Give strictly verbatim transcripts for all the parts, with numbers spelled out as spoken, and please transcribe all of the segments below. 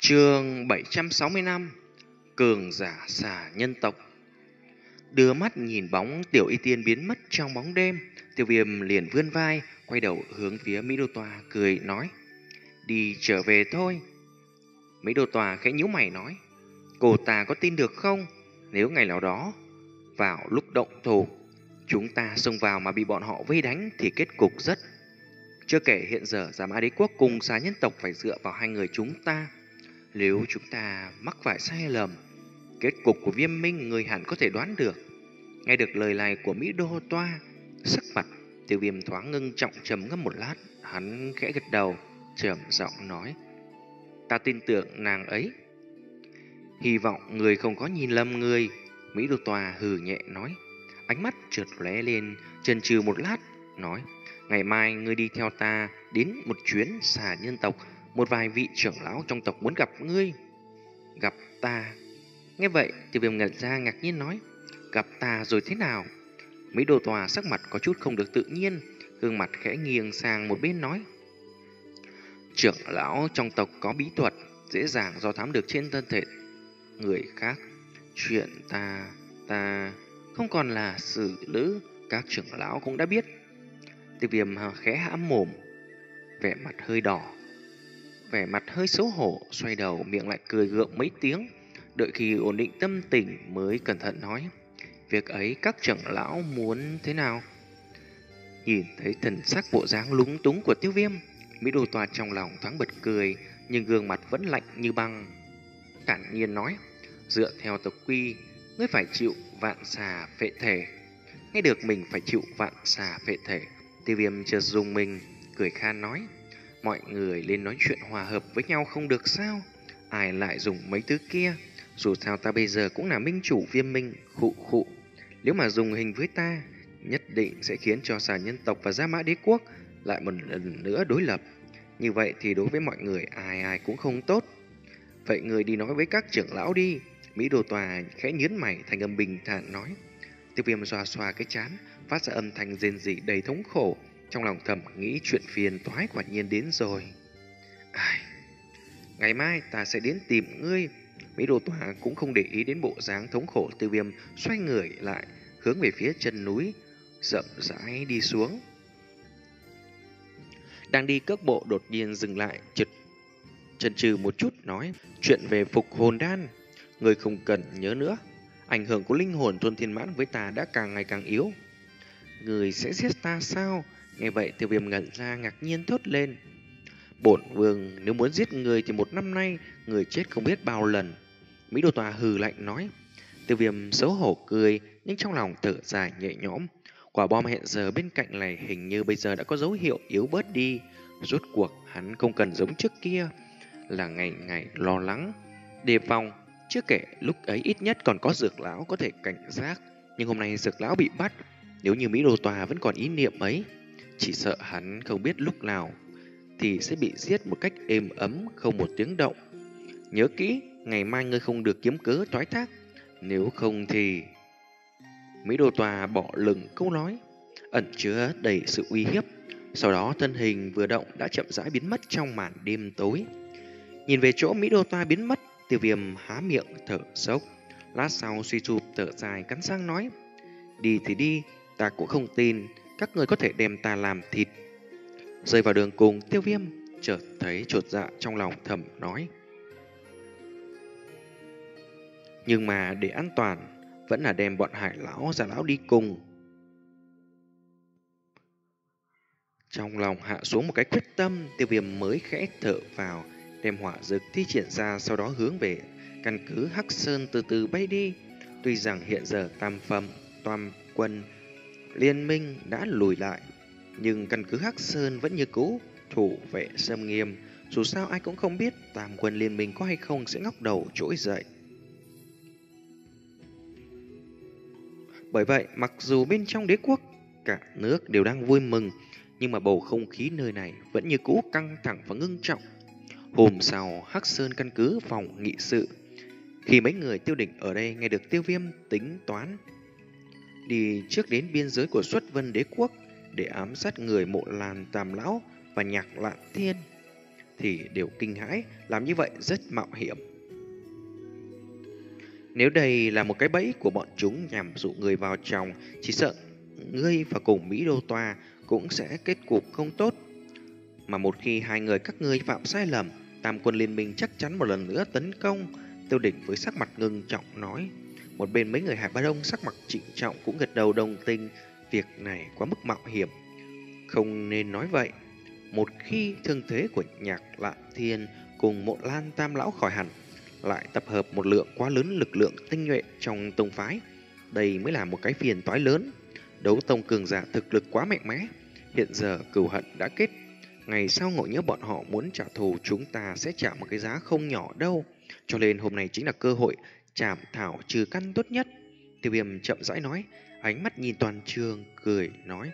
Chương bảy trăm sáu mươi lăm. Cường giả xà nhân tộc. Đưa mắt nhìn bóng Tiểu Y Tiên biến mất trong bóng đêm, Tiêu Viêm liền vươn vai, quay đầu hướng phía Mỹ Đô Tòa cười nói: "Đi trở về thôi." Mỹ Đô Tòa khẽ nhíu mày nói: "Cô ta có tin được không? Nếu ngày nào đó vào lúc động thủ, chúng ta xông vào mà bị bọn họ vây đánh thì kết cục rất... Chưa kể hiện giờ Giả Mã Đế Quốc cùng xà nhân tộc phải dựa vào hai người chúng ta. Nếu chúng ta mắc phải sai lầm, kết cục của Viêm Minh người hẳn có thể đoán được." Nghe được lời này của Mỹ Đô Toa, sắc mặt Tiêu Viêm thoáng ngưng trọng, trầm ngâm một lát, hắn khẽ gật đầu, trầm giọng nói: "Ta tin tưởng nàng ấy." "Hy vọng người không có nhìn lầm người." Mỹ Đô Toa hừ nhẹ nói, ánh mắt chợt lóe lên, chần chừ một lát, nói: "Ngày mai ngươi đi theo ta đến một chuyến xà nhân tộc, một vài vị trưởng lão trong tộc muốn gặp ngươi." "Gặp ta?" Nghe vậy, Tiêu Viêm ngẩn ra ngạc nhiên nói: "Gặp ta rồi thế nào?" Mỹ Đô Tòa sắc mặt có chút không được tự nhiên, gương mặt khẽ nghiêng sang một bên nói: "Trưởng lão trong tộc có bí thuật dễ dàng do thám được trên thân thể người khác. Chuyện ta, ta không còn là xử nữ, các trưởng lão cũng đã biết." Tiêu Viêm khẽ hãm mồm, vẻ mặt hơi đỏ, vẻ mặt hơi xấu hổ, xoay đầu miệng lại cười gượng mấy tiếng, đợi khi ổn định tâm tình mới cẩn thận nói: "Việc ấy các trưởng lão muốn thế nào?" Nhìn thấy thần sắc bộ dáng lúng túng của Tiêu Viêm, Mỹ Đô Toa trong lòng thoáng bật cười, nhưng gương mặt vẫn lạnh như băng, thản nhiên nói: "Dựa theo tộc quy, ngươi phải chịu vạn xà phệ thể." Nghe được mình phải chịu vạn xà phệ thể, Tiêu Viêm chợt dùng mình, cười khan nói: "Mọi người lên nói chuyện hòa hợp với nhau không được sao? Ai lại dùng mấy thứ kia? Dù sao ta bây giờ cũng là minh chủ Viêm Minh." Khụ khụ, nếu mà dùng hình với ta, nhất định sẽ khiến cho xà nhân tộc và Gia Mã Đế Quốc lại một lần nữa đối lập. Như vậy thì đối với mọi người ai ai cũng không tốt. "Vậy người đi nói với các trưởng lão đi." Mỹ Đô Tòa khẽ nhướng mày, thành âm bình thản nói. Tiêu Viêm xoa xoa cái trán, phát ra âm thanh rên rỉ đầy thống khổ, trong lòng thầm nghĩ chuyện phiền toái quả nhiên đến rồi. Ai... Ngày mai ta sẽ đến tìm ngươi." Mỹ Đô Tòa cũng không để ý đến bộ dáng thống khổ Tiêu Viêm, xoay người lại hướng về phía chân núi rậm rãi đi xuống. Đang đi cước bộ đột nhiên dừng lại, chợt chần chừ một chút nói: "Chuyện về phục hồn đan, ngươi không cần nhớ nữa. Ảnh hưởng của linh hồn Tuân Thiên Mãn với ta đã càng ngày càng yếu." "Người sẽ giết ta sao?" Nghe vậy Tiêu Viêm ngẩn ra ngạc nhiên thốt lên: "Bổn vương nếu muốn giết người thì một năm nay người chết không biết bao lần." Mỹ Đô Tòa hừ lạnh nói. Tiêu Viêm xấu hổ cười, nhưng trong lòng thở dài nhẹ nhõm. Quả bom hiện giờ bên cạnh này hình như bây giờ đã có dấu hiệu yếu bớt đi. Rốt cuộc hắn không cần giống trước kia là ngày ngày lo lắng, đề phòng. Chưa kể lúc ấy ít nhất còn có dược lão có thể cảnh giác, nhưng hôm nay dược lão bị bắt. Nếu như Mỹ Đô Tòa vẫn còn ý niệm ấy, chỉ sợ hắn không biết lúc nào thì sẽ bị giết một cách êm ấm, không một tiếng động. "Nhớ kỹ, ngày mai ngươi không được kiếm cớ thoái thác, nếu không thì..." Mỹ Đô Tòa bỏ lửng câu nói ẩn chứa đầy sự uy hiếp, sau đó thân hình vừa động đã chậm rãi biến mất trong màn đêm tối. Nhìn về chỗ Mỹ Đô Tòa biến mất, Tiêu Viêm há miệng thở sốc, lát sau suy sụp thở dài cắn răng nói: "Đi thì đi, ta cũng không tin các người có thể đem ta làm thịt." Rơi vào đường cùng, Tiêu Viêm chợt thấy chột dạ, trong lòng thầm nói: "Nhưng mà để an toàn, vẫn là đem bọn Hải lão Giả lão đi cùng." Trong lòng hạ xuống một cái quyết tâm, Tiêu Viêm mới khẽ thở vào, đem hỏa dược thi triển ra, sau đó hướng về căn cứ Hắc Sơn từ từ bay đi. Tuy rằng hiện giờ tam phẩm toàn quân liên minh đã lùi lại, nhưng căn cứ Hắc Sơn vẫn như cũ thủ vệ xâm nghiêm. Dù sao ai cũng không biết tam quân liên minh có hay không sẽ ngóc đầu trỗi dậy. Bởi vậy, mặc dù bên trong đế quốc cả nước đều đang vui mừng, nhưng mà bầu không khí nơi này vẫn như cũ căng thẳng và ngưng trọng. Hôm sau, Hắc Sơn căn cứ phòng nghị sự, khi mấy người Tiêu Đỉnh ở đây nghe được Tiêu Viêm tính toán đi trước đến biên giới của Xuất Vân đế quốc để ám sát người Mộ Lan Tam lão và Nhạc Lạn Thiên, thì đều kinh hãi, làm như vậy rất mạo hiểm. Nếu đây là một cái bẫy của bọn chúng nhằm dụ người vào trong, chỉ sợ ngươi và cùng Mỹ Đô Toa cũng sẽ kết cục không tốt. Mà một khi hai người các ngươi phạm sai lầm, Tam quân liên minh chắc chắn một lần nữa tấn công. Tiêu Đỉnh với sắc mặt ngưng trọng nói. Một bên mấy người Hải Ba Đông sắc mặt trịnh trọng cũng gật đầu đồng tình. Việc này quá mức mạo hiểm, không nên nói vậy. Một khi thương thế của Nhạc Lạn Thiên cùng Mộ Lan Tam lão khỏi hẳn, lại tập hợp một lượng quá lớn lực lượng tinh nhuệ trong tông phái, đây mới là một cái phiền toái lớn. Đấu tông cường giả thực lực quá mạnh mẽ, hiện giờ cừu hận đã kết, ngày sau ngộ nhớ bọn họ muốn trả thù, chúng ta sẽ trả một cái giá không nhỏ đâu. Cho nên hôm nay chính là cơ hội chảm thảo trừ căn tốt nhất. Tiêu Viêm chậm rãi nói, ánh mắt nhìn toàn trường, cười nói.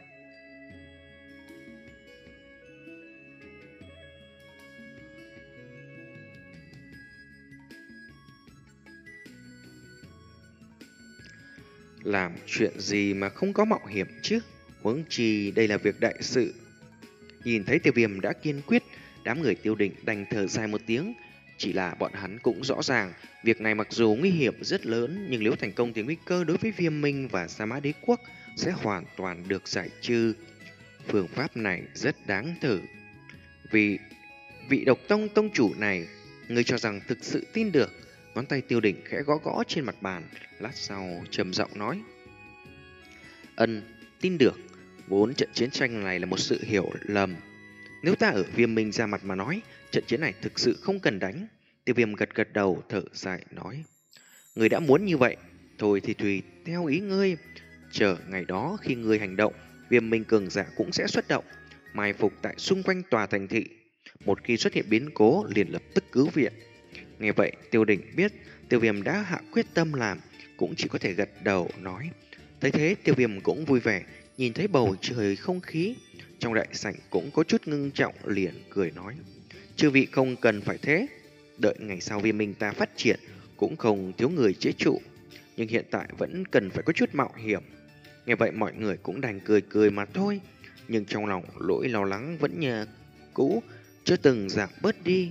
Làm chuyện gì mà không có mạo hiểm chứ? Huống chi đây là việc đại sự. Nhìn thấy Tiêu Viêm đã kiên quyết, đám người Tiêu Định đành thở dài một tiếng. Chỉ là bọn hắn cũng rõ ràng, việc này mặc dù nguy hiểm rất lớn, nhưng nếu thành công thì nguy cơ đối với Viêm Minh và Sa Mã Đế Quốc sẽ hoàn toàn được giải trừ. Phương pháp này rất đáng thử. Vì vị độc tông tông chủ này, người cho rằng thực sự tin được? Ngón tay Tiêu Đỉnh khẽ gõ gõ trên mặt bàn, lát sau trầm giọng nói. Ân, tin được. Vốn trận chiến tranh này là một sự hiểu lầm. Nếu ta ở Viêm Minh ra mặt mà nói, trận chiến này thực sự không cần đánh. Tiêu Viêm gật gật đầu, thở dài nói. Người đã muốn như vậy, thôi thì tùy theo ý ngươi. Chờ ngày đó khi ngươi hành động, Viêm Minh cường giả cũng sẽ xuất động, mai phục tại xung quanh tòa thành thị. Một khi xuất hiện biến cố, liền lập tức cứu viện. Nghe vậy, Tiêu Đỉnh biết Tiêu Viêm đã hạ quyết tâm làm, cũng chỉ có thể gật đầu nói. Thấy thế, Tiêu Viêm cũng vui vẻ, nhìn thấy bầu trời không khí trong đại sảnh cũng có chút ngưng trọng, liền cười nói. Chư vị không cần phải thế, đợi ngày sau Viêm Minh ta phát triển cũng không thiếu người chế trụ, nhưng hiện tại vẫn cần phải có chút mạo hiểm. Nghe vậy mọi người cũng đành cười cười mà thôi, nhưng trong lòng nỗi lo lắng vẫn như cũ, chưa từng giảm bớt đi.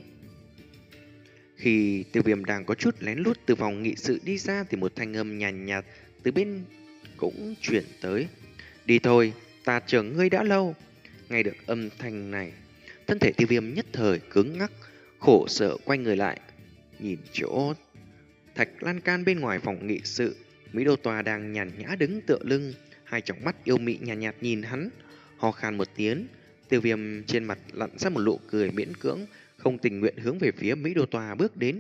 Khi Tiêu Viêm đang có chút lén lút từ phòng nghị sự đi ra thì một thanh âm nhàn nhạt, nhạt từ bên cũng chuyển tới. Đi thôi, ta chờ ngươi đã lâu. Nghe được âm thanh này, thân thể Tiêu Viêm nhất thời cứng ngắc, khổ sở quay người lại, nhìn chỗ thạch lan can bên ngoài phòng nghị sự. Mỹ Đô Tòa đang nhàn nhã đứng tựa lưng, hai tròng mắt yêu mị nhàn nhạt, nhạt nhìn hắn, ho khan một tiếng. Tiêu Viêm trên mặt lặn ra một nụ cười miễn cưỡng, không tình nguyện hướng về phía Mỹ Đô Tòa bước đến.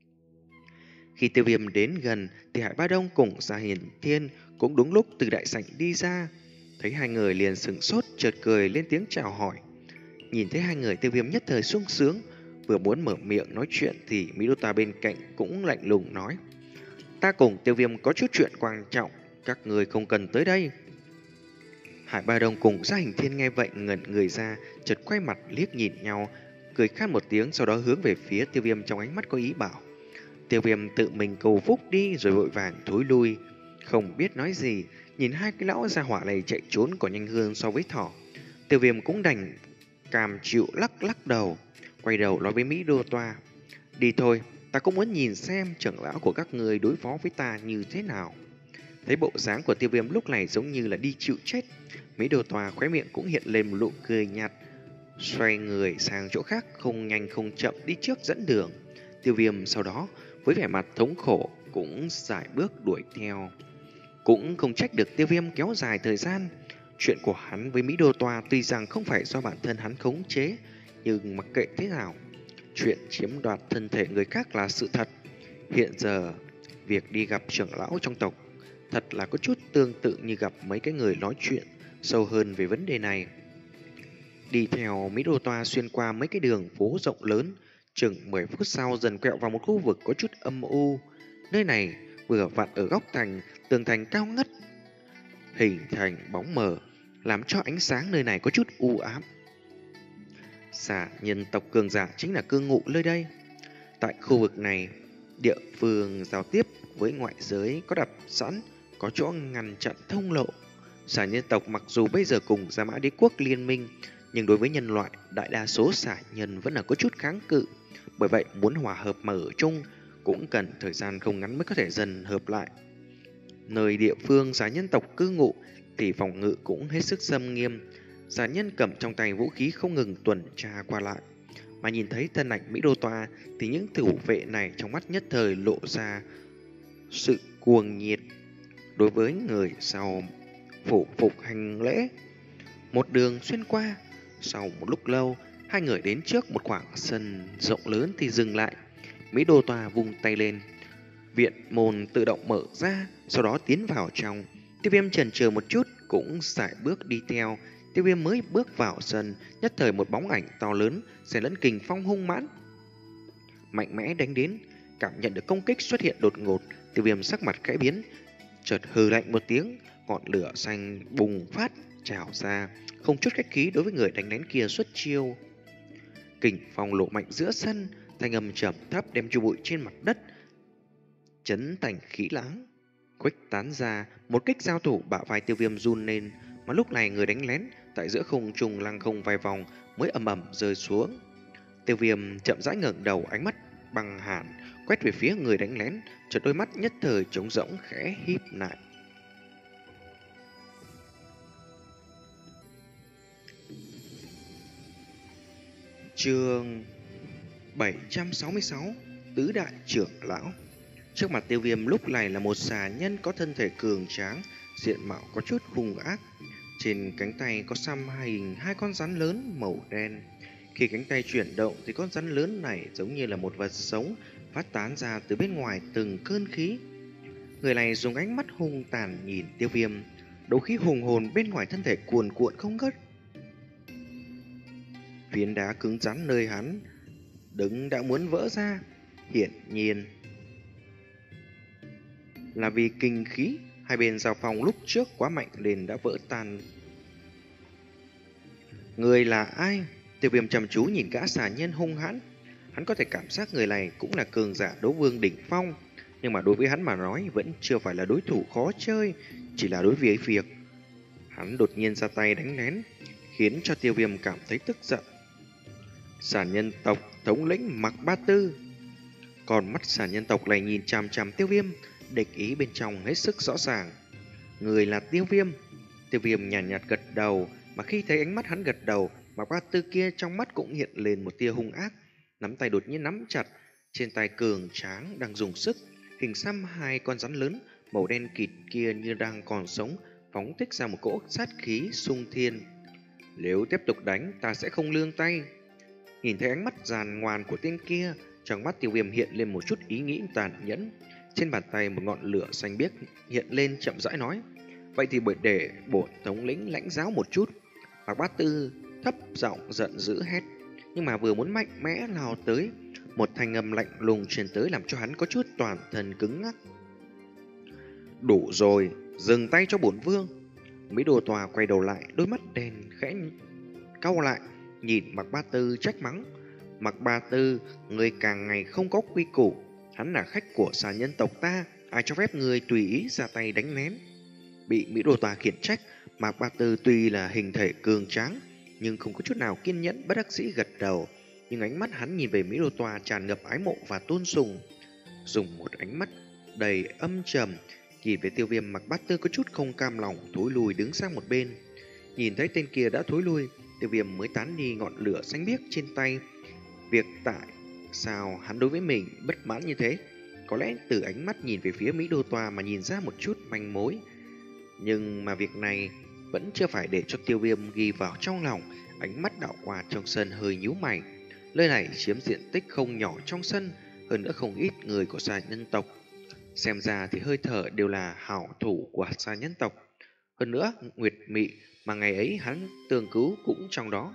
Khi Tiêu Viêm đến gần thì Hải Ba Đông cùng Sa Hiền Thiên cũng đúng lúc từ đại sảnh đi ra. Thấy hai người liền sửng sốt, chợt cười lên tiếng chào hỏi. Nhìn thấy hai người, Tiêu Viêm nhất thời sung sướng, vừa muốn mở miệng nói chuyện thì Mỹ Đô Tòa bên cạnh cũng lạnh lùng nói. Ta cùng Tiêu Viêm có chút chuyện quan trọng, các người không cần tới đây. Hải Ba Đông cùng Sa Hiền Thiên nghe vậy ngẩn người ra, chợt quay mặt liếc nhìn nhau, cười khát một tiếng, sau đó hướng về phía Tiêu Viêm trong ánh mắt có ý bảo. Tiêu Viêm tự mình cầu phúc đi rồi vội vàng thối lui, không biết nói gì. Nhìn hai cái lão gia hỏa này chạy trốn còn nhanh hơn so với thỏ, Tiêu Viêm cũng đành cam chịu lắc lắc đầu, quay đầu nói với Mỹ Đô Toa. Đi thôi, ta cũng muốn nhìn xem trưởng lão của các người đối phó với ta như thế nào. Thấy bộ dáng của Tiêu Viêm lúc này giống như là đi chịu chết, Mỹ Đô Toa khóe miệng cũng hiện lên một nụ cười nhạt, xoay người sang chỗ khác, không nhanh không chậm đi trước dẫn đường. Tiêu Viêm sau đó với vẻ mặt thống khổ cũng giải bước đuổi theo. Cũng không trách được Tiêu Viêm kéo dài thời gian. Chuyện của hắn với Mỹ Đô Toa tuy rằng không phải do bản thân hắn khống chế, nhưng mặc kệ thế nào, chuyện chiếm đoạt thân thể người khác là sự thật. Hiện giờ, việc đi gặp trưởng lão trong tộc thật là có chút tương tự như gặp mấy cái người nói chuyện sâu hơn về vấn đề này. Đi theo Mỹ Đô Toa xuyên qua mấy cái đường phố rộng lớn, chừng mười phút sau dần quẹo vào một khu vực có chút âm u. Nơi này vừa vặn ở góc thành, tường thành cao ngất, hình thành bóng mờ, làm cho ánh sáng nơi này có chút u ám. Xà nhân tộc cường giả chính là cư ngụ nơi đây. Tại khu vực này, địa phương giao tiếp với ngoại giới có đặt sẵn, có chỗ ngăn chặn thông lộ. Xà nhân tộc mặc dù bây giờ cùng Sa Mã Đế Quốc liên minh, Nhưng đối với nhân loại, đại đa số xả nhân vẫn là có chút kháng cự. Bởi vậy muốn hòa hợp mà ở chung cũng cần thời gian không ngắn mới có thể dần hợp lại. Nơi địa phương xả nhân tộc cư ngụ thì phòng ngự cũng hết sức xâm nghiêm. Xả nhân cầm trong tay vũ khí không ngừng tuần tra qua lại. Mà nhìn thấy thân ảnh Mỹ Đô Toa thì những thủ vệ này trong mắt nhất thời lộ ra sự cuồng nhiệt đối với người sau phủ phục hành lễ. Một đường xuyên qua, sau một lúc lâu, hai người đến trước một khoảng sân rộng lớn thì dừng lại. Mỹ Đô Toa vung tay lên, viện môn tự động mở ra, sau đó tiến vào trong. Tiêu Viêm chần chừ một chút cũng sải bước đi theo. Tiêu Viêm mới bước vào sân, nhất thời một bóng ảnh to lớn xen lẫn kình phong hung mãnh mạnh mẽ đánh đến. Cảm nhận được công kích xuất hiện đột ngột, Tiêu Viêm sắc mặt khẽ biến, chợt hừ lạnh một tiếng, ngọn lửa xanh bùng phát trào ra, không chút khách khí đối với người đánh lén kia xuất chiêu. Kình phong lộ mạnh giữa sân, thanh âm trầm thấp đem cho bụi trên mặt đất chấn thành khí lãng khuếch tán ra. Một kích giao thủ, bả vai Tiêu Viêm run lên, mà lúc này người đánh lén tại giữa không trung lăng không vài vòng mới ầm ầm rơi xuống. Tiêu Viêm chậm rãi ngẩng đầu, ánh mắt băng hàn quét về phía người đánh lén, chợt đôi mắt nhất thời trống rỗng khẽ híp lại. Chương bảy trăm sáu mươi sáu, Tứ Đại Trưởng Lão. Trước mặt Tiêu Viêm lúc này là một xà nhân có thân thể cường tráng, diện mạo có chút hung ác. Trên cánh tay có xăm hình hai con rắn lớn màu đen. Khi cánh tay chuyển động thì con rắn lớn này giống như là một vật sống, phát tán ra từ bên ngoài từng cơn khí. Người này dùng ánh mắt hung tàn nhìn Tiêu Viêm, đấu khí hùng hồn bên ngoài thân thể cuồn cuộn không ngớt. Phiến đá cứng rắn nơi hắn đứng đã muốn vỡ ra, hiển nhiên là vì kinh khí hai bên giao phong lúc trước quá mạnh nên đã vỡ tan. Người là ai? Tiêu Viêm chăm chú nhìn gã xà nhân hung hãn. Hắn có thể cảm giác người này cũng là cường giả đấu vương đỉnh phong, nhưng mà đối với hắn mà nói vẫn chưa phải là đối thủ khó chơi. Chỉ là đối với việc hắn đột nhiên ra tay đánh lén khiến cho Tiêu Viêm cảm thấy tức giận. Xà nhân tộc thống lĩnh Mạc Ba Tư. Còn mắt xà nhân tộc này nhìn chằm chằm Tiêu Viêm, địch ý bên trong hết sức rõ ràng. Người là Tiêu Viêm. Tiêu Viêm nhàn nhạt, nhạt gật đầu, mà khi thấy ánh mắt hắn gật đầu, Mạc Ba Tư kia trong mắt cũng hiện lên một tia hung ác, nắm tay đột nhiên nắm chặt, trên tay cường tráng đang dùng sức, hình xăm hai con rắn lớn màu đen kịt kia như đang còn sống, phóng thích ra một cỗ sát khí xung thiên. Nếu tiếp tục đánh, ta sẽ không lương tay. Nhìn thấy ánh mắt giàn ngoan của tên kia, trong mắt Tiêu Viêm hiện lên một chút ý nghĩ tàn nhẫn. Trên bàn tay một ngọn lửa xanh biếc hiện lên, chậm rãi nói: vậy thì bởi để bổn thống lĩnh lãnh giáo một chút. Mạc Bát Tư thấp giọng giận dữ hét, nhưng mà vừa muốn mạnh mẽ lao tới, một thanh âm lạnh lùng truyền tới làm cho hắn có chút toàn thân cứng ngắc. Đủ rồi, dừng tay cho bổn vương. Mỹ Đồ Tòa quay đầu lại, đôi mắt đen khẽ cau lại, nhìn Mạc Bát Tư trách mắng: Mạc Bát Tư, người càng ngày không có quy củ. Hắn là khách của xà nhân tộc ta, ai cho phép người tùy ý ra tay đánh lén? Bị Mỹ Đồ Tòa khiển trách, Mạc Ba Tư tuy là hình thể cường tráng nhưng không có chút nào kiên nhẫn, bất đắc dĩ gật đầu. Nhưng ánh mắt hắn nhìn về Mỹ Đồ Tòa tràn ngập ái mộ và tôn sùng. Dùng một ánh mắt đầy âm trầm nhìn về Tiêu Viêm, Mạc Bát Tư có chút không cam lòng thối lùi đứng sang một bên. Nhìn thấy tên kia đã thối lui, Tiêu Viêm mới tán đi ngọn lửa xanh biếc trên tay. Việc tại sao hắn đối với mình bất mãn như thế, có lẽ từ ánh mắt nhìn về phía Mỹ Đô Tòa mà nhìn ra một chút manh mối. Nhưng mà việc này vẫn chưa phải để cho Tiêu Viêm ghi vào trong lòng. Ánh mắt đảo qua trong sân hơi nhíu mày. Nơi này chiếm diện tích không nhỏ trong sân, hơn nữa không ít người của xà nhân tộc. Xem ra thì hơi thở đều là hảo thủ của xà nhân tộc. Hơn nữa Nguyệt Mị mà ngày ấy hắn tương cứu cũng trong đó.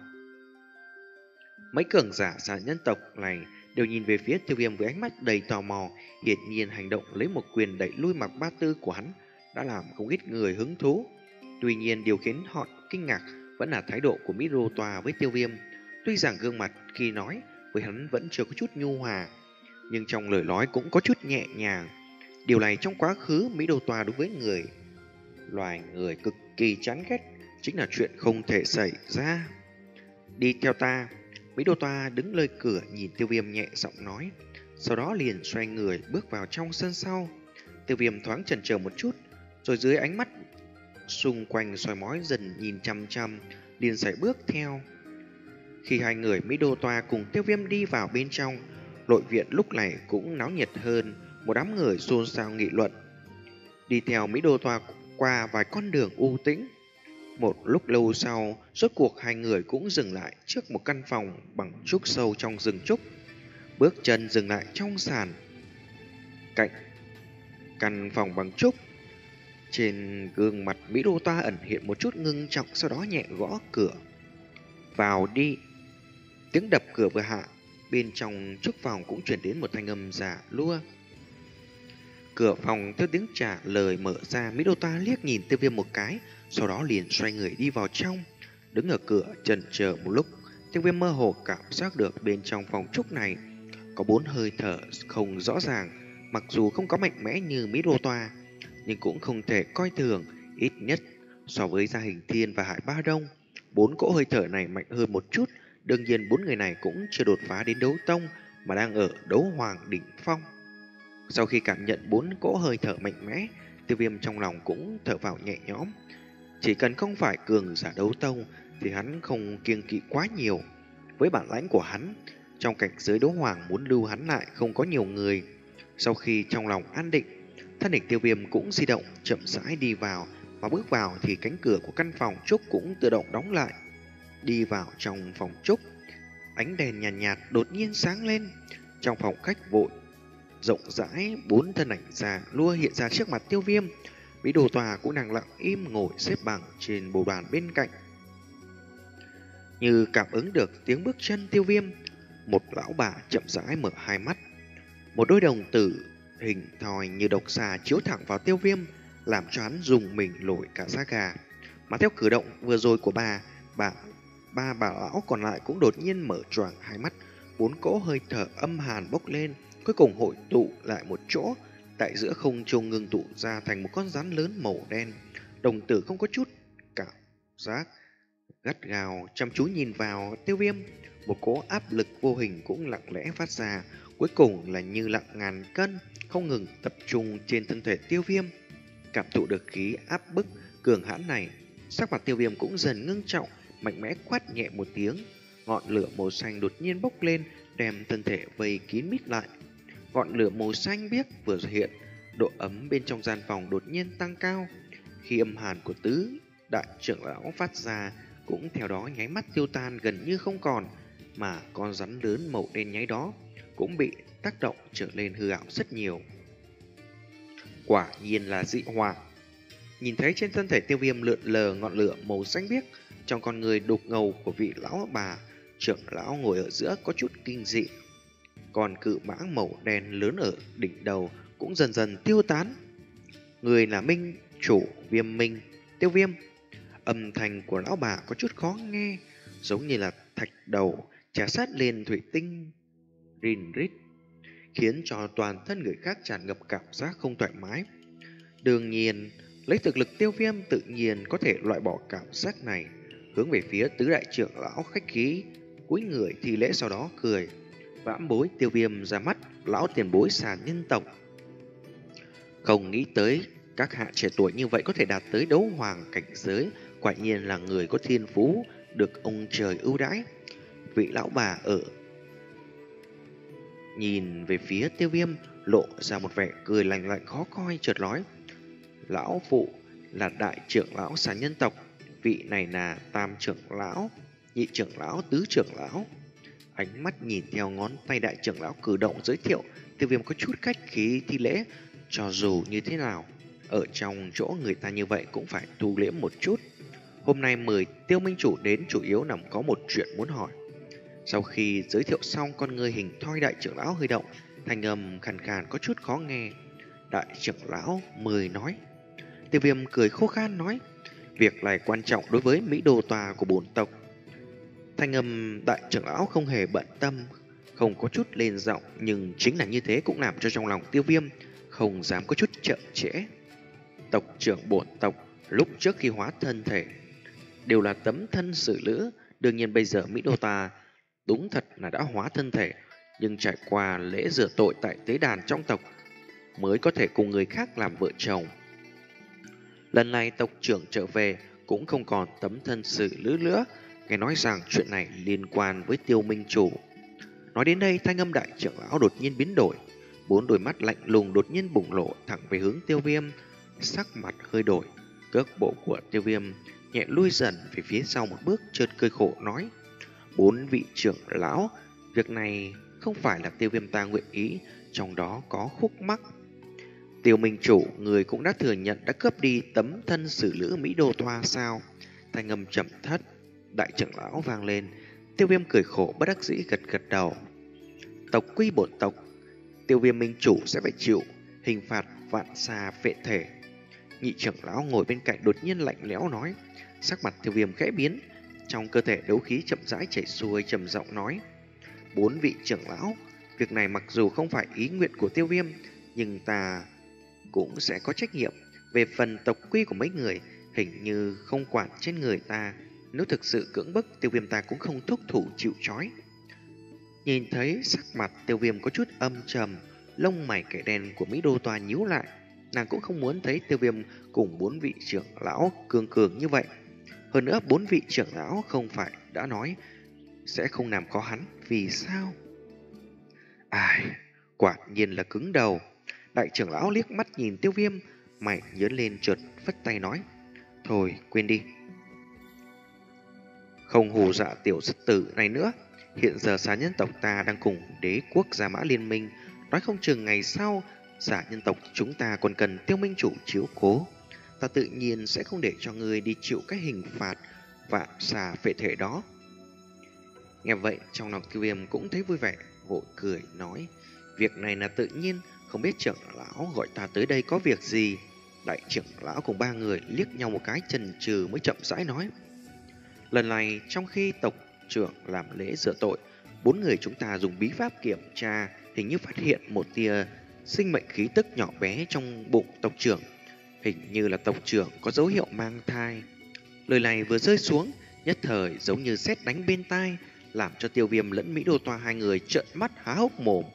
Mấy cường giả xà nhân tộc này đều nhìn về phía Tiêu Viêm với ánh mắt đầy tò mò. Hiển nhiên hành động lấy một quyền đẩy lui Mạc Ba Tư của hắn đã làm không ít người hứng thú. Tuy nhiên điều khiến họ kinh ngạc vẫn là thái độ của Mỹ Đô Tòa với Tiêu Viêm. Tuy rằng gương mặt khi nói với hắn vẫn chưa có chút nhu hòa, nhưng trong lời nói cũng có chút nhẹ nhàng. Điều này trong quá khứ Mỹ Đô Tòa đối với người loài người cực kỳ chán ghét, chính là chuyện không thể xảy ra. Đi theo ta. Mỹ Đô Toa đứng nơi cửa nhìn Tiêu Viêm nhẹ giọng nói, sau đó liền xoay người bước vào trong sân sau. Tiêu Viêm thoáng chần chờ một chút, rồi dưới ánh mắt xung quanh soi mói dần nhìn chăm chăm, liền sải bước theo. Khi hai người Mỹ Đô Toa cùng Tiêu Viêm đi vào bên trong, nội viện lúc này cũng náo nhiệt hơn, một đám người xôn xao nghị luận. Đi theo Mỹ Đô Toa qua vài con đường u tĩnh. Một lúc lâu sau, rốt cuộc hai người cũng dừng lại trước một căn phòng bằng trúc sâu trong rừng trúc. Bước chân dừng lại trong sàn cạnh căn phòng bằng trúc. Trên gương mặt Mỹ Đô Toa ẩn hiện một chút ngưng trọng, sau đó nhẹ gõ cửa. Vào đi. Tiếng đập cửa vừa hạ, bên trong trúc phòng cũng truyền đến một thanh âm giả lua. Cửa phòng theo tiếng trả lời mở ra, Mỹ Đô Toa liếc nhìn Tiêu Viêm một cái, sau đó liền xoay người đi vào trong. Đứng ở cửa chần chờ một lúc, Tiêu Viêm mơ hồ cảm giác được bên trong phòng trúc này có bốn hơi thở không rõ ràng. Mặc dù không có mạnh mẽ như Mỹ Đô Toa, nhưng cũng không thể coi thường. Ít nhất so với Gia Hình Thiên và Hải Ba Đông, bốn cỗ hơi thở này mạnh hơn một chút. Đương nhiên bốn người này cũng chưa đột phá đến đấu tông, mà đang ở đấu hoàng đỉnh phong. Sau khi cảm nhận bốn cỗ hơi thở mạnh mẽ, Tiêu Viêm trong lòng cũng thở vào nhẹ nhõm. Chỉ cần không phải cường giả đấu tông thì hắn không kiêng kỵ quá nhiều. Với bản lãnh của hắn, trong cảnh giới đấu hoàng muốn lưu hắn lại không có nhiều người. Sau khi trong lòng an định, thân hình Tiêu Viêm cũng di động chậm rãi đi vào, mà bước vào thì cánh cửa của căn phòng trúc cũng tự động đóng lại. Đi vào trong phòng trúc, ánh đèn nhàn nhạt, nhạt đột nhiên sáng lên. Trong phòng khách vội rộng rãi, bốn thân ảnh già lua hiện ra trước mặt Tiêu Viêm. Mỹ Đô Toa cũng đang lặng im ngồi xếp bằng trên bồ đoàn bên cạnh. Như cảm ứng được tiếng bước chân Tiêu Viêm, một lão bà chậm rãi mở hai mắt. Một đôi đồng tử hình thoi như độc xà chiếu thẳng vào Tiêu Viêm, làm cho hắn dùng mình nổi cả da gà. Mà theo cử động vừa rồi của bà, bà ba bà lão còn lại cũng đột nhiên mở choàng hai mắt. Bốn cỗ hơi thở âm hàn bốc lên, cuối cùng hội tụ lại một chỗ. Tại giữa không trung ngưng tụ ra thành một con rắn lớn màu đen. Đồng tử không có chút cảm giác, gắt gao chăm chú nhìn vào Tiêu Viêm. Một cỗ áp lực vô hình cũng lặng lẽ phát ra, cuối cùng là như lặng ngàn cân không ngừng tập trung trên thân thể Tiêu Viêm. Cảm thụ được khí áp bức cường hãn này, sắc mặt Tiêu Viêm cũng dần ngưng trọng, mạnh mẽ quát nhẹ một tiếng. Ngọn lửa màu xanh đột nhiên bốc lên, đem thân thể vây kín mít lại. Ngọn lửa màu xanh biếc vừa hiện, độ ấm bên trong gian phòng đột nhiên tăng cao. Khi âm hàn của tứ đại trưởng lão phát ra cũng theo đó nháy mắt tiêu tan gần như không còn, mà con rắn lớn màu đen nháy đó cũng bị tác động trở nên hư ảo rất nhiều. Quả nhiên là dị hỏa. Nhìn thấy trên thân thể Tiêu Viêm lượn lờ ngọn lửa màu xanh biếc, trong con người đục ngầu của vị lão bà trưởng lão ngồi ở giữa có chút kinh dị. Còn cự mãng màu đen lớn ở đỉnh đầu cũng dần dần tiêu tán. Người là Minh chủ Viêm Minh, Tiêu Viêm. Âm thanh của lão bà có chút khó nghe, giống như là thạch đầu trà sát lên thủy tinh rin rít, khiến cho toàn thân người khác tràn ngập cảm giác không thoải mái. Đương nhiên, lấy thực lực Tiêu Viêm tự nhiên có thể loại bỏ cảm giác này. Hướng về phía tứ đại trưởng lão khách khí cúi người thi lễ, sau đó cười. Vãn bối Tiêu Viêm ra mắt lão tiền bối Xà Nhân tộc. Không nghĩ tới các hạ trẻ tuổi như vậy có thể đạt tới đấu hoàng cảnh giới, quả nhiên là người có thiên phú, được ông trời ưu đãi. Vị lão bà ở nhìn về phía Tiêu Viêm, lộ ra một vẻ cười lạnh lạnh khó coi, chợt nói: lão phụ là đại trưởng lão Xà Nhân tộc, vị này là tam trưởng lão, nhị trưởng lão, tứ trưởng lão. Ánh mắt nhìn theo ngón tay đại trưởng lão cử động giới thiệu, Tiêu Viêm có chút khách khí thi lễ. Cho dù như thế nào, ở trong chỗ người ta như vậy cũng phải thu liễm một chút. Hôm nay mời Tiêu Minh chủ đến chủ yếu nằm có một chuyện muốn hỏi. Sau khi giới thiệu xong, con người hình thoi đại trưởng lão hơi động, thanh âm khàn khàn có chút khó nghe. Đại trưởng lão mời nói. Tiêu Viêm cười khô khan nói: việc này quan trọng đối với Mỹ Đô Tòa của bổn tộc. Thanh âm đại trưởng lão không hề bận tâm, không có chút lên giọng, nhưng chính là như thế cũng làm cho trong lòng Tiêu Viêm không dám có chút chậm trễ. Tộc trưởng bổn tộc lúc trước khi hóa thân thể đều là tấm thân xử nữ, Đương nhiên bây giờ Mỹ Đô ta đúng thật là đã hóa thân thể, nhưng trải qua lễ rửa tội tại tế đàn trong tộc mới có thể cùng người khác làm vợ chồng. Lần này tộc trưởng trở về cũng không còn tấm thân xử lữ nữa, nghe nói rằng chuyện này liên quan với Tiêu Minh Chủ. Nói đến đây, thanh âm đại trưởng lão đột nhiên biến đổi, bốn đôi mắt lạnh lùng đột nhiên bùng lộ thẳng về hướng Tiêu Viêm, sắc mặt hơi đổi, cước bộ của Tiêu Viêm nhẹ lui dần về phía sau một bước, chợt cười khổ nói: "Bốn vị trưởng lão, việc này không phải là Tiêu Viêm ta nguyện ý, trong đó có khúc mắc." Tiêu Minh Chủ, người cũng đã thừa nhận đã cướp đi tấm thân xử lữ Mỹ Đô Toa sao? Thanh âm trầm thấp đại trưởng lão vang lên. Tiêu Viêm cười khổ bất đắc dĩ gật gật đầu. Tộc quy bổn tộc, Tiêu Viêm Minh Chủ sẽ phải chịu hình phạt vạn xà phệ thể. Nhị trưởng lão ngồi bên cạnh đột nhiên lạnh lẽo nói. Sắc mặt Tiêu Viêm khẽ biến, trong cơ thể đấu khí chậm rãi chảy xuôi, trầm giọng nói: "Bốn vị trưởng lão, việc này mặc dù không phải ý nguyện của Tiêu Viêm, nhưng ta cũng sẽ có trách nhiệm. Về phần tộc quy của mấy người, hình như không quản trên người ta. Nếu thực sự cưỡng bức, Tiêu Viêm ta cũng không thúc thủ chịu trói." Nhìn thấy sắc mặt Tiêu Viêm có chút âm trầm, lông mày kẻ đen của Mỹ Đô Toa nhíu lại. Nàng cũng không muốn thấy Tiêu Viêm cùng bốn vị trưởng lão cường cường như vậy. Hơn nữa, bốn vị trưởng lão không phải đã nói sẽ không làm có hắn, vì sao? Ai, quả nhiên là cứng đầu. Đại trưởng lão liếc mắt nhìn Tiêu Viêm, mày nhớ lên chợt phất tay nói: "Thôi, quên đi. Không hù dọa tiểu sất tử này nữa. Hiện giờ xà nhân tộc ta đang cùng đế quốc Gia Mã liên minh, nói không chừng ngày sau xà nhân tộc chúng ta còn cần Tiêu Minh Chủ chiếu cố. Ta tự nhiên sẽ không để cho ngươi đi chịu cái hình phạt vạn xà phệ thể đó." Nghe vậy, trong lòng Tiêu Viêm cũng thấy vui vẻ, vội cười nói: "Việc này là tự nhiên, không biết trưởng lão gọi ta tới đây có việc gì?" Đại trưởng lão cùng ba người liếc nhau một cái chần chừ mới chậm rãi nói: "Lần này trong khi tộc trưởng làm lễ rửa tội, bốn người chúng ta dùng bí pháp kiểm tra, hình như phát hiện một tia sinh mệnh khí tức nhỏ bé trong bụng tộc trưởng. Hình như là tộc trưởng có dấu hiệu mang thai." Lời này vừa rơi xuống, nhất thời giống như sét đánh bên tai, làm cho Tiêu Viêm lẫn Mỹ Đô Toa hai người trợn mắt há hốc mồm.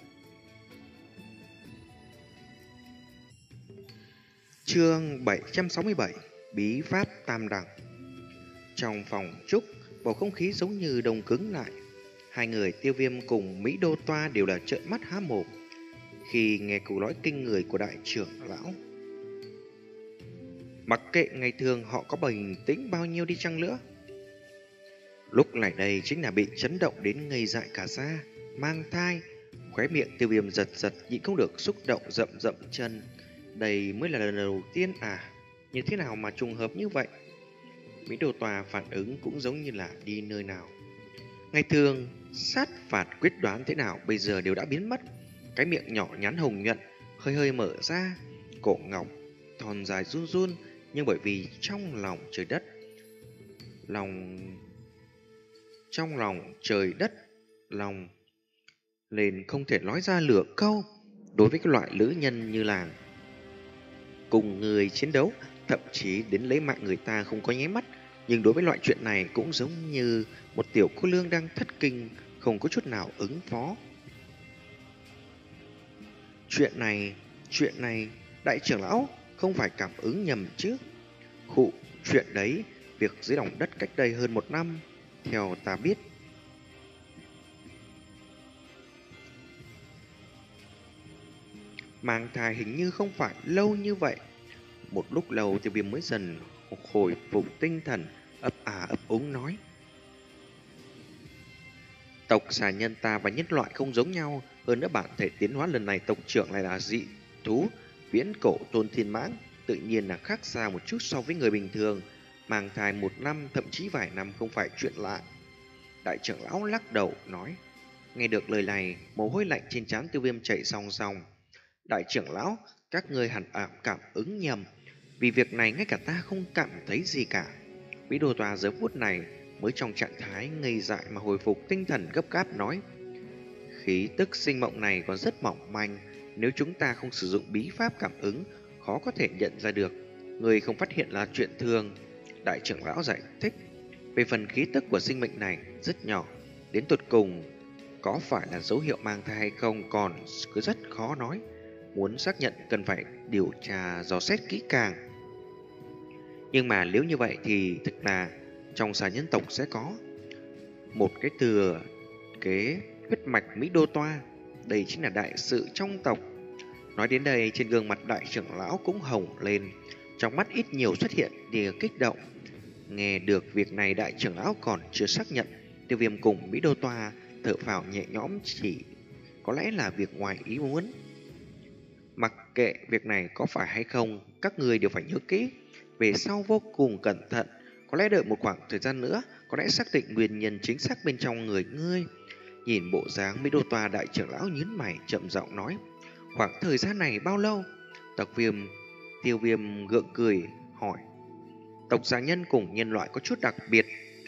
Chương bảy trăm sáu mươi bảy: Bí pháp tam đẳng. Trong phòng trúc, bầu không khí giống như đông cứng lại. Hai người Tiêu Viêm cùng Mỹ Đô Toa đều là trợn mắt há mồm khi nghe câu nói kinh người của đại trưởng lão. Mặc kệ ngày thường họ có bình tĩnh bao nhiêu đi chăng nữa, lúc này đây chính là bị chấn động đến ngây dại cả da. Mang thai, khóe miệng Tiêu Viêm giật giật nhịn không được xúc động rậm rậm chân. Đây mới là lần đầu tiên à? Như thế nào mà trùng hợp như vậy? Mỹ Đô Tòa phản ứng cũng giống như là đi nơi nào. Ngày thường sát phạt quyết đoán thế nào bây giờ đều đã biến mất. Cái miệng nhỏ nhắn hồng nhuận hơi hơi mở ra, cổ ngọc thon dài run run, nhưng bởi vì trong lòng trời đất lòng trong lòng trời đất lòng nên không thể nói ra lửa câu. Đối với cái loại lữ nhân như làng cùng người chiến đấu, thậm chí đến lấy mạng người ta không có nháy mắt, nhưng đối với loại chuyện này cũng giống như một tiểu cô nương đang thất kinh, không có chút nào ứng phó. Chuyện này, chuyện này, đại trưởng lão không phải cảm ứng nhầm chứ? Khụ, chuyện đấy, việc dưới lòng đất cách đây hơn một năm, theo ta biết. Mang thai hình như không phải lâu như vậy. Một lúc lâu Tiêu Viêm mới dần hồi phục tinh thần, ấp à ấp úng nói: "Tộc xà nhân ta và nhân loại không giống nhau, hơn nữa bản thể tiến hóa lần này tộc trưởng lại là dị thú viễn cổ tôn thiên mãng, tự nhiên là khác xa một chút so với người bình thường. Mang thai một năm thậm chí vài năm không phải chuyện lạ." Đại trưởng lão lắc đầu nói. Nghe được lời này, mồ hôi lạnh trên trán Tiêu Viêm chảy ròng ròng. Đại trưởng lão, các ngươi hẳn ảm cảm ứng nhầm, vì việc này ngay cả ta không cảm thấy gì cả. Mỹ Đô Tòa giờ phút này mới trong trạng thái ngây dại mà hồi phục tinh thần, gấp gáp nói: "Khí tức sinh mộng này còn rất mỏng manh, nếu chúng ta không sử dụng bí pháp cảm ứng, khó có thể nhận ra được. Người không phát hiện là chuyện thường." Đại trưởng lão giải thích. Về phần khí tức của sinh mệnh này rất nhỏ, đến tột cùng có phải là dấu hiệu mang thai hay không còn cứ rất khó nói. Muốn xác nhận cần phải điều tra dò xét kỹ càng. Nhưng mà nếu như vậy thì thực là trong xà nhân tộc sẽ có một cái thừa kế huyết mạch Mỹ Đô Toa. Đây chính là đại sự trong tộc. Nói đến đây, trên gương mặt đại trưởng lão cũng hồng lên, trong mắt ít nhiều xuất hiện tia kích động. Nghe được việc này, đại trưởng lão còn chưa xác nhận. Tiêu Viêm cùng Mỹ Đô Toa thở phào nhẹ nhõm, chỉ có lẽ là việc ngoài ý muốn. Mặc kệ việc này có phải hay không, các người đều phải nhớ kỹ. Về sau vô cùng cẩn thận, có lẽ đợi một khoảng thời gian nữa, có lẽ xác định nguyên nhân chính xác bên trong người ngươi. Nhìn bộ dáng Mỹ Đô Toa, đại trưởng lão nhướng mày chậm giọng nói: khoảng thời gian này bao lâu? Tộc Viêm Tiêu Viêm gượng cười hỏi: tộc xà nhân cùng nhân loại có chút đặc biệt,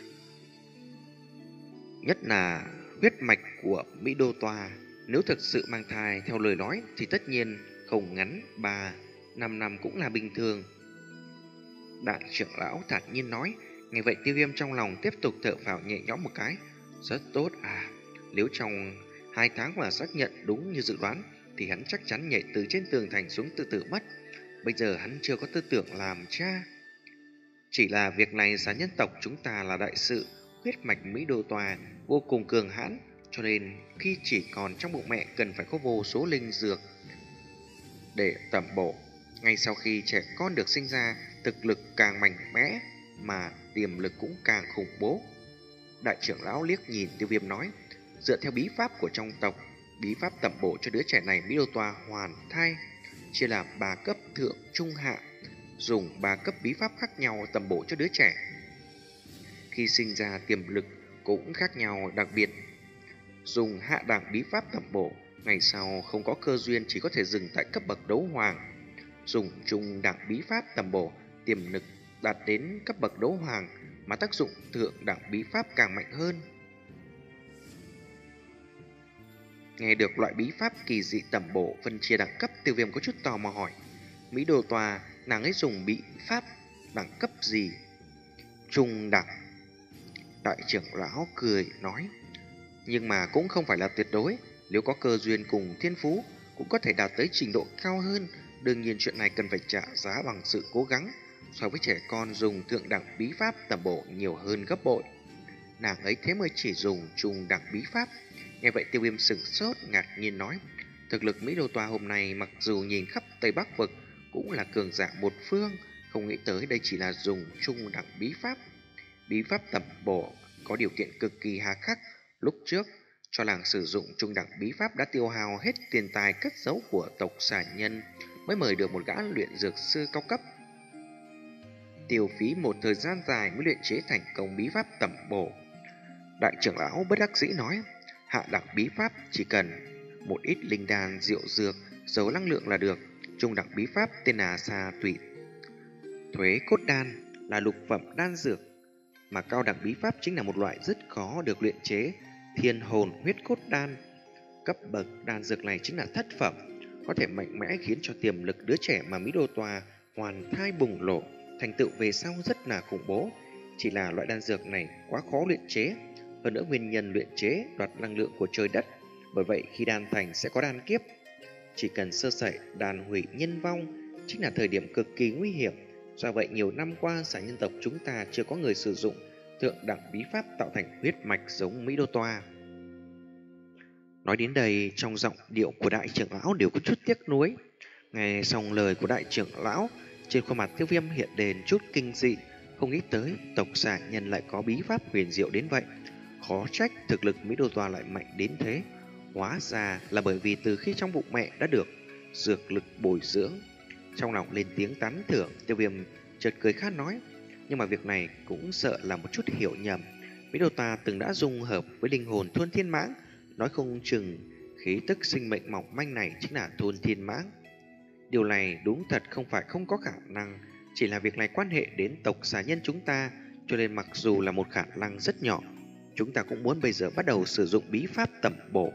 nhất là huyết mạch của Mỹ Đô Toa. Nếu thực sự mang thai theo lời nói thì tất nhiên không ngắn ba năm năm cũng là bình thường. Đại trưởng lão thản nhiên nói. Nghe vậy, Tiêu Viêm trong lòng tiếp tục thở phào nhẹ nhõm một cái. Rất tốt à, nếu trong hai tháng mà xác nhận đúng như dự đoán thì hắn chắc chắn nhảy từ trên tường thành xuống tự tử mất. Bây giờ hắn chưa có tư tưởng làm cha. Chỉ là việc này xà nhân tộc chúng ta là đại sự, huyết mạch Mỹ Đô Toa vô cùng cường hãn, cho nên khi chỉ còn trong bụng mẹ cần phải có vô số linh dược để tẩm bổ. Ngay sau khi trẻ con được sinh ra, thực lực càng mạnh mẽ mà tiềm lực cũng càng khủng bố. Đại trưởng lão liếc nhìn Tiêu Viêm nói: dựa theo bí pháp của trong tộc, bí pháp tẩm bổ cho đứa trẻ này Mỹ Đô Toa hoàn thai chia làm ba cấp thượng trung hạ, dùng ba cấp bí pháp khác nhau tẩm bổ cho đứa trẻ. Khi sinh ra tiềm lực cũng khác nhau, đặc biệt dùng hạ đẳng bí pháp tẩm bổ, ngày sau không có cơ duyên chỉ có thể dừng tại cấp bậc đấu hoàng. Dùng trung đẳng bí pháp tẩm bổ, tiềm lực đạt đến cấp bậc đấu hoàng, mà tác dụng thượng đẳng bí pháp càng mạnh hơn. Nghe được loại bí pháp kỳ dị tẩm bổ phân chia đẳng cấp, Tiêu Viêm có chút tò mò hỏi: Mỹ Đô Toa nàng ấy dùng bí pháp đẳng cấp gì? Trung đẳng. Đại trưởng lão cười nói: nhưng mà cũng không phải là tuyệt đối, nếu có cơ duyên cùng thiên phú cũng có thể đạt tới trình độ cao hơn. Đương nhiên chuyện này cần phải trả giá bằng sự cố gắng, so với trẻ con dùng thượng đẳng bí pháp tẩm bổ nhiều hơn gấp bội. Nàng ấy thế mới chỉ dùng trung đẳng bí pháp. Nghe vậy, Tiêu Viêm sửng sốt ngạc nhiên nói: thực lực Mỹ Đô Toa hôm nay mặc dù nhìn khắp Tây Bắc vực cũng là cường giả một phương, không nghĩ tới đây chỉ là dùng trung đẳng bí pháp. Bí pháp tẩm bổ có điều kiện cực kỳ hà khắc. Lúc trước cho làng sử dụng trung đẳng bí pháp đã tiêu hao hết tiền tài cất giấu của tộc xà nhân, mới mời được một gã luyện dược sư cao cấp. Tiêu phí một thời gian dài mới luyện chế thành công bí pháp tẩm bổ. Đại trưởng lão bất đắc dĩ nói: hạ đẳng bí pháp chỉ cần một ít linh đan, rượu dược, dầu năng lượng là được. Trung đẳng bí pháp tên là Sa Tụy Thuế Cốt Đan, là lục phẩm đan dược, mà cao đẳng bí pháp chính là một loại rất khó được luyện chế, Thiên Hồn Huyết Cốt Đan. Cấp bậc đan dược này chính là thất phẩm, có thể mạnh mẽ khiến cho tiềm lực đứa trẻ mà Mỹ Đô Toa hoàn thai bùng nổ, thành tựu về sau rất là khủng bố. Chỉ là loại đan dược này quá khó luyện chế, hơn nữa nguyên nhân luyện chế đoạt năng lượng của trời đất, bởi vậy khi đan thành sẽ có đan kiếp. Chỉ cần sơ sẩy đan hủy nhân vong chính là thời điểm cực kỳ nguy hiểm. Do vậy nhiều năm qua xà nhân tộc chúng ta chưa có người sử dụng thượng đẳng bí pháp tạo thành huyết mạch giống Mỹ Đô Toa. Nói đến đây, trong giọng điệu của đại trưởng lão đều có chút tiếc nuối. Nghe xong lời của đại trưởng lão, trên khuôn mặt Tiêu Viêm hiện đền chút kinh dị, không nghĩ tới tộc xà nhân lại có bí pháp huyền diệu đến vậy. Khó trách thực lực Mỹ Đô Toa lại mạnh đến thế. Hóa ra là bởi vì từ khi trong bụng mẹ đã được dược lực bồi dưỡng. Trong lòng lên tiếng tán thưởng, Tiêu Viêm chợt cười khát nói: nhưng mà việc này cũng sợ là một chút hiểu nhầm. Mỹ Đô Toa từng đã dung hợp với linh hồn Thôn Thiên Mãng, nói không chừng khí tức sinh mệnh mỏng manh này chính là Thôn Thiên Mãng. Điều này đúng thật không phải không có khả năng, chỉ là việc này quan hệ đến tộc xà nhân chúng ta, cho nên mặc dù là một khả năng rất nhỏ, chúng ta cũng muốn bây giờ bắt đầu sử dụng bí pháp tẩm bổ.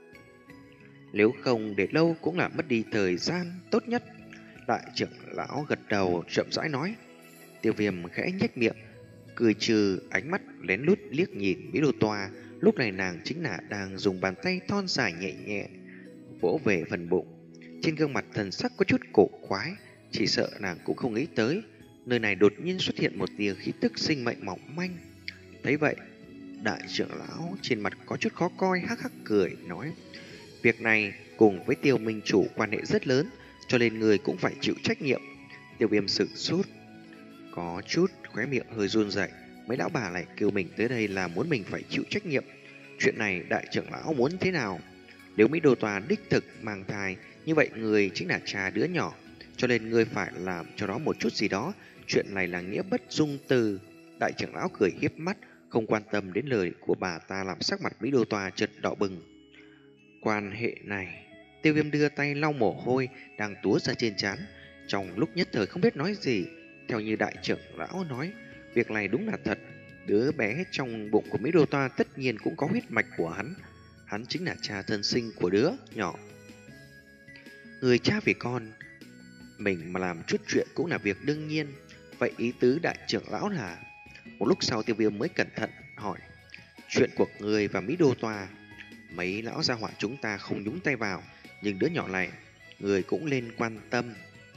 Nếu không để lâu cũng là mất đi thời gian tốt nhất. Đại trưởng lão gật đầu chậm rãi nói. Tiêu Viêm khẽ nhếch miệng, cười trừ, ánh mắt lén lút liếc nhìn Mỹ Đô Toa. Lúc này nàng chính là đang dùng bàn tay thon dài nhẹ nhẹ vỗ về phần bụng. Trên gương mặt thần sắc có chút cổ quái, chỉ sợ nàng cũng không nghĩ tới nơi này đột nhiên xuất hiện một tia khí tức sinh mệnh mỏng manh. Thấy vậy, đại trưởng lão trên mặt có chút khó coi, hắc hắc cười nói: việc này cùng với Tiêu Minh chủ quan hệ rất lớn, cho nên người cũng phải chịu trách nhiệm. Tiêu Viêm sửng sốt, có chút khóe miệng hơi run rẩy. Mấy lão bà lại kêu mình tới đây là muốn mình phải chịu trách nhiệm. Chuyện này đại trưởng lão muốn thế nào? Nếu Mỹ Đô Tòa đích thực mang thai, như vậy người chính là cha đứa nhỏ, cho nên người phải làm cho nó một chút gì đó. Chuyện này là nghĩa bất dung từ. Đại trưởng lão cười hiếp mắt, không quan tâm đến lời của bà ta, làm sắc mặt Mỹ Đô Tòa chợt đỏ bừng. Quan hệ này, Tiêu Viêm đưa tay lau mồ hôi đang túa ra trên trán, trong lúc nhất thời không biết nói gì. Theo như đại trưởng lão nói, việc này đúng là thật. Đứa bé trong bụng của Mỹ Đô Toa tất nhiên cũng có huyết mạch của hắn. Hắn chính là cha thân sinh của đứa nhỏ. Người cha vì con mình mà làm chút chuyện cũng là việc đương nhiên. Vậy ý tứ đại trưởng lão là? Một lúc sau Tiêu Viêm mới cẩn thận hỏi: chuyện của người và Mỹ Đô Toa, mấy lão gia hỏa chúng ta không nhúng tay vào, nhưng đứa nhỏ này người cũng nên quan tâm.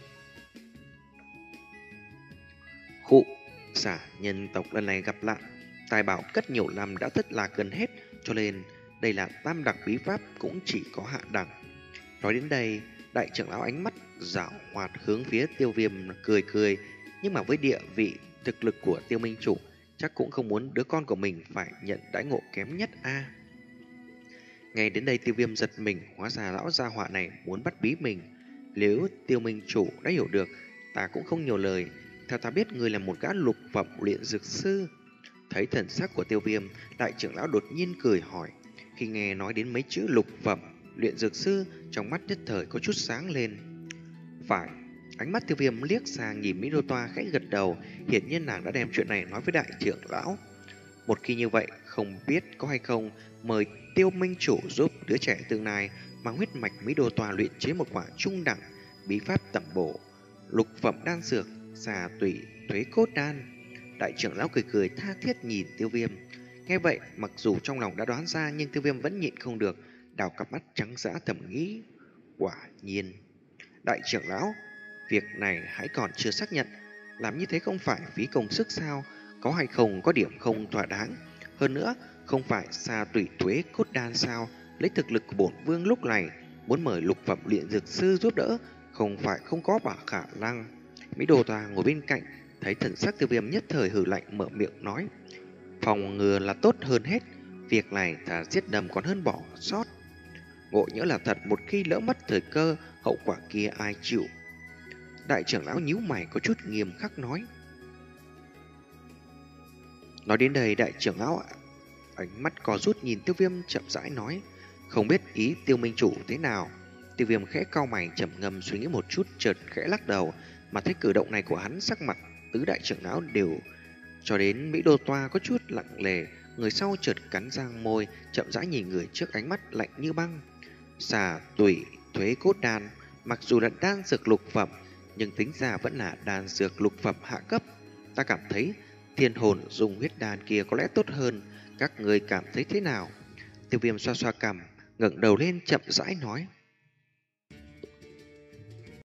Khụ, xả nhân tộc lần này gặp nạn, tài bảo cất nhiều năm đã thất lạc gần hết, cho nên đây là tam đặc bí pháp cũng chỉ có hạ đẳng. Nói đến đây, đại trưởng lão ánh mắt giảo hoạt hướng phía Tiêu Viêm cười cười, nhưng mà với địa vị thực lực của Tiêu Minh chủ, chắc cũng không muốn đứa con của mình phải nhận đãi ngộ kém nhất a. À. Ngay đến đây Tiêu Viêm giật mình, hóa ra lão gia họa này muốn bắt bí mình. Nếu Tiêu Minh chủ đã hiểu được, ta cũng không nhiều lời. Theo ta biết người là một gã lục phẩm luyện dược sư. Thấy thần sắc của Tiêu Viêm, đại trưởng lão đột nhiên cười hỏi. Khi nghe nói đến mấy chữ lục phẩm luyện dược sư, trong mắt nhất thời có chút sáng lên. Phải. Ánh mắt Tiêu Viêm liếc sang nhìn Mỹ Đô Toa khẽ gật đầu, hiển nhiên nàng đã đem chuyện này nói với đại trưởng lão. Một khi như vậy, không biết có hay không mời Tiêu Minh chủ giúp đứa trẻ tương lai mang huyết mạch Mỹ Đô Toa luyện chế một quả trung đẳng bí pháp tẩm bổ lục phẩm đan dược xà tủy thuế cốt đan. Đại trưởng lão cười cười tha thiết nhìn Tiêu Viêm. Nghe vậy, mặc dù trong lòng đã đoán ra, nhưng Tiêu Viêm vẫn nhịn không được, đào cặp mắt trắng dã thầm nghĩ: quả nhiên, đại trưởng lão, việc này hãy còn chưa xác nhận, làm như thế không phải phí công sức sao? Có hay không có điểm không thỏa đáng? Hơn nữa, không phải xà tủy thuế cốt đan sao? Lấy thực lực của bổn vương lúc này, muốn mời lục phẩm luyện dược sư giúp đỡ, không phải không có bà khả năng. Mỹ Đồ Tòa ngồi bên cạnh, thấy thần sắc Tiêu Viêm nhất thời hừ lạnh, mở miệng nói: phòng ngừa là tốt hơn hết, việc này thà giết đầm còn hơn bỏ sót. Ngộ nhỡ là thật, một khi lỡ mất thời cơ, hậu quả kia ai chịu? Đại trưởng lão nhíu mày có chút nghiêm khắc nói. Nói đến đây, đại trưởng lão ánh mắt co rút nhìn Tiêu Viêm, chậm rãi nói: không biết ý Tiêu Minh chủ thế nào? Tiêu Viêm khẽ cau mày trầm ngâm suy nghĩ một chút, chợt khẽ lắc đầu. Mà thấy cử động này của hắn, sắc mặt tứ đại trưởng lão đều cho đến Mỹ Đô Toa có chút lặng lề. Người sau chợt cắn răng môi, chậm rãi nhìn người trước, ánh mắt lạnh như băng. Xà tủy thuế cốt đan, mặc dù là đan dược lục phẩm, nhưng tính ra vẫn là đan dược lục phẩm hạ cấp. Ta cảm thấy thiên hồn dùng huyết đan kia có lẽ tốt hơn, các người cảm thấy thế nào? Tiêu Viêm xoa xoa cằm, ngẩng đầu lên chậm rãi nói: